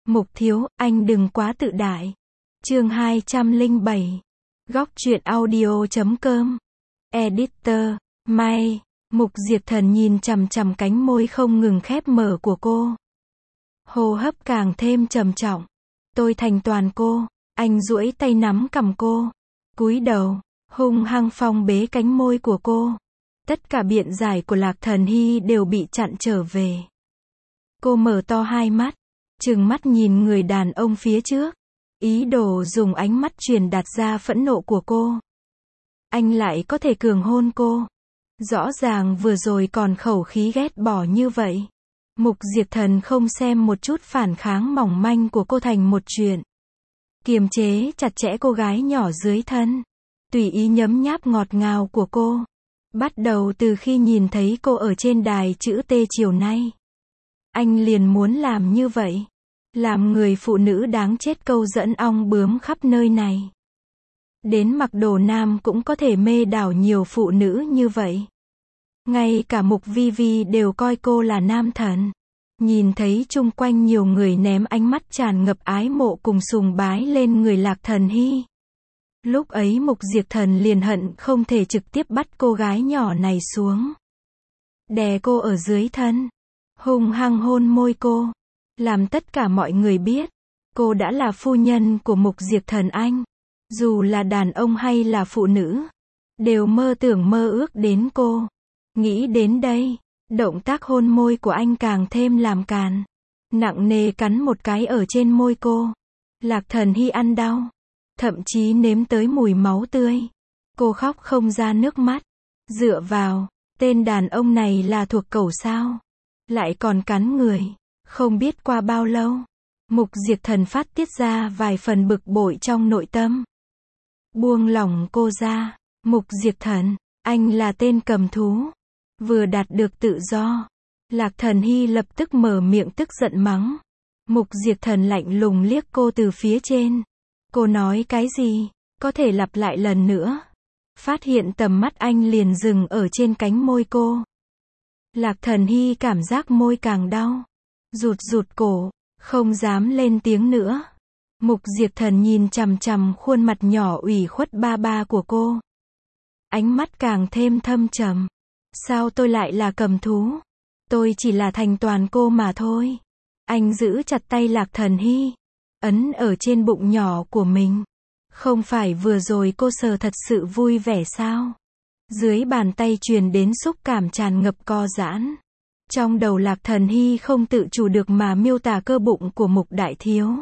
Mục thiếu, anh đừng quá tự đại. Chương 207. Góc truyện audio.com. Editor, May. Mục Diệp Thần nhìn chằm chằm cánh môi không ngừng khép mở của cô. Hô hấp càng thêm trầm trọng. Tôi thành toàn cô. Anh duỗi tay nắm cằm cô. Cúi đầu, hung hăng phong bế cánh môi của cô. Tất cả biện giải của Lạc Thần Hy đều bị chặn trở về. Cô mở to hai mắt, trừng mắt nhìn người đàn ông phía trước, ý đồ dùng ánh mắt truyền đạt ra phẫn nộ của cô. Anh lại có thể cường hôn cô. Rõ ràng vừa rồi còn khẩu khí ghét bỏ như vậy. Mục Diệp Thần không xem một chút phản kháng mỏng manh của cô thành một chuyện. Kiềm chế chặt chẽ cô gái nhỏ dưới thân. Tùy ý nhấm nháp ngọt ngào của cô. Bắt đầu từ khi nhìn thấy cô ở trên đài chữ T chiều nay. Anh liền muốn làm như vậy. Làm người phụ nữ đáng chết câu dẫn ong bướm khắp nơi này. Đến mặc đồ nam cũng có thể mê đảo nhiều phụ nữ như vậy. Ngay cả Mục Vi Vi đều coi cô là nam thần. Nhìn thấy chung quanh nhiều người ném ánh mắt tràn ngập ái mộ cùng sùng bái lên người Lạc Thần Hy. Lúc ấy Mục Diệp Thần liền hận không thể trực tiếp bắt cô gái nhỏ này xuống. Đè cô ở dưới thân. Hung hăng hôn môi cô. Làm tất cả mọi người biết. Cô đã là phu nhân của Mục Diệp Thần anh. Dù là đàn ông hay là phụ nữ. Đều mơ tưởng mơ ước đến cô. Nghĩ đến đây. Động tác hôn môi của anh càng thêm làm càn. Nặng nề cắn một cái ở trên môi cô. Lạc Thần Hy ăn đau. Thậm chí nếm tới mùi máu tươi. Cô khóc không ra nước mắt. Dựa vào, tên đàn ông này là thuộc cẩu sao? Lại còn cắn người. Không biết qua bao lâu. Mục Diệp Thần phát tiết ra vài phần bực bội trong nội tâm. Buông lỏng cô ra. Mục Diệp Thần, anh là tên cầm thú. Vừa đạt được tự do. Lạc Thần Hy lập tức mở miệng tức giận mắng. Mục Diệp Thần lạnh lùng liếc cô từ phía trên. Cô nói cái gì? Có thể lặp lại lần nữa. Phát hiện tầm mắt anh liền dừng ở trên cánh môi cô. Lạc Thần Hy cảm giác môi càng đau. Rụt cổ, không dám lên tiếng nữa. Mục Diệp Thần nhìn chằm chằm khuôn mặt nhỏ ủy khuất ba ba của cô. Ánh mắt càng thêm thâm trầm. Sao tôi lại là cầm thú? Tôi chỉ là thành toàn cô mà thôi. Anh giữ chặt tay Lạc Thần Hy. Ấn ở trên bụng nhỏ của mình. Không phải vừa rồi cô sờ thật sự vui vẻ sao? Dưới bàn tay truyền đến xúc cảm tràn ngập co giãn. Trong đầu Lạc Thần Hy không tự chủ được mà miêu tả cơ bụng của Mục đại thiếu.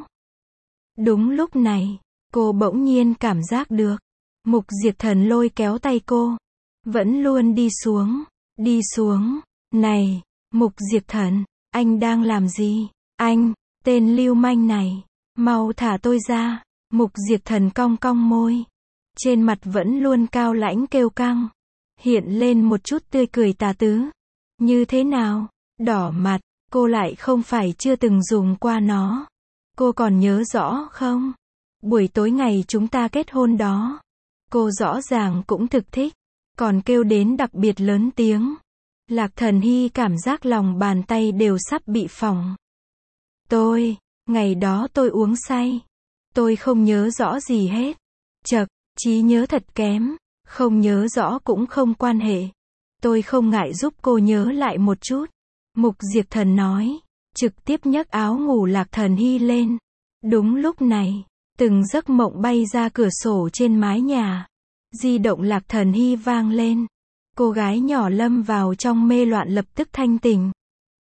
Đúng lúc này, cô bỗng nhiên cảm giác được. Mục Diệp Thần lôi kéo tay cô. Vẫn luôn đi xuống. Này, Mục Diệp Thần, anh đang làm gì? Anh, tên lưu manh này. Mau thả tôi ra. Mục Diệp Thần cong cong môi. Trên mặt vẫn luôn cao lãnh kêu căng. Hiện lên một chút tươi cười tà tứ. Như thế nào? Đỏ mặt, cô lại không phải chưa từng dùng qua nó. Cô còn nhớ rõ không? Buổi tối ngày chúng ta kết hôn đó. Cô rõ ràng cũng thực thích. Còn kêu đến đặc biệt lớn tiếng. Lạc Thần Hy cảm giác lòng bàn tay đều sắp bị phỏng. Ngày đó tôi uống say. Tôi không nhớ rõ gì hết. Chậc, trí nhớ thật kém. Không nhớ rõ cũng không quan hệ. Tôi không ngại giúp cô nhớ lại một chút. Mục Diệp Thần nói. Trực tiếp nhấc áo ngủ Lạc Thần Hy lên. Đúng lúc này, từng giấc mộng bay ra cửa sổ trên mái nhà. Di động Lạc Thần Hy vang lên. Cô gái nhỏ lâm vào trong mê loạn lập tức thanh tỉnh.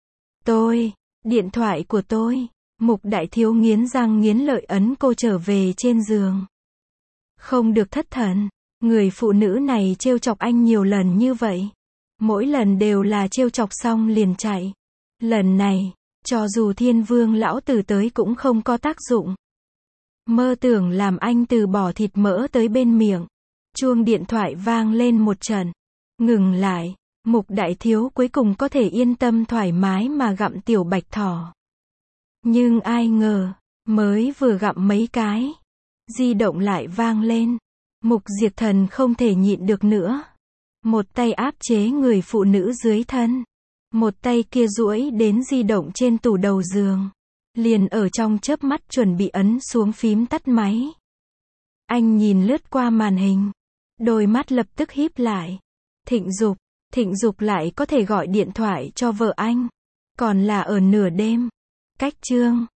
Điện thoại của tôi. Mục đại thiếu nghiến răng nghiến lợi ấn cô trở về trên giường. Không được thất thần. Người phụ nữ này trêu chọc anh nhiều lần như vậy. Mỗi lần đều là trêu chọc xong liền chạy. Lần này, cho dù Thiên Vương lão tử tới cũng không có tác dụng. Mơ tưởng làm anh từ bỏ thịt mỡ tới bên miệng. Chuông điện thoại vang lên một trận. Ngừng lại. Mục đại thiếu cuối cùng có thể yên tâm thoải mái mà gặm tiểu bạch thỏ. Nhưng ai ngờ, mới vừa gặm mấy cái. Di động lại vang lên. Mục Diệp Thần không thể nhịn được nữa. Một tay áp chế người phụ nữ dưới thân. Một tay kia duỗi đến di động trên tủ đầu giường. liền ở trong chớp mắt chuẩn bị ấn xuống phím tắt máy. Anh nhìn lướt qua màn hình. Đôi mắt lập tức híp lại. Thịnh Dục lại có thể gọi điện thoại cho vợ anh. Còn là ở nửa đêm. Cách chương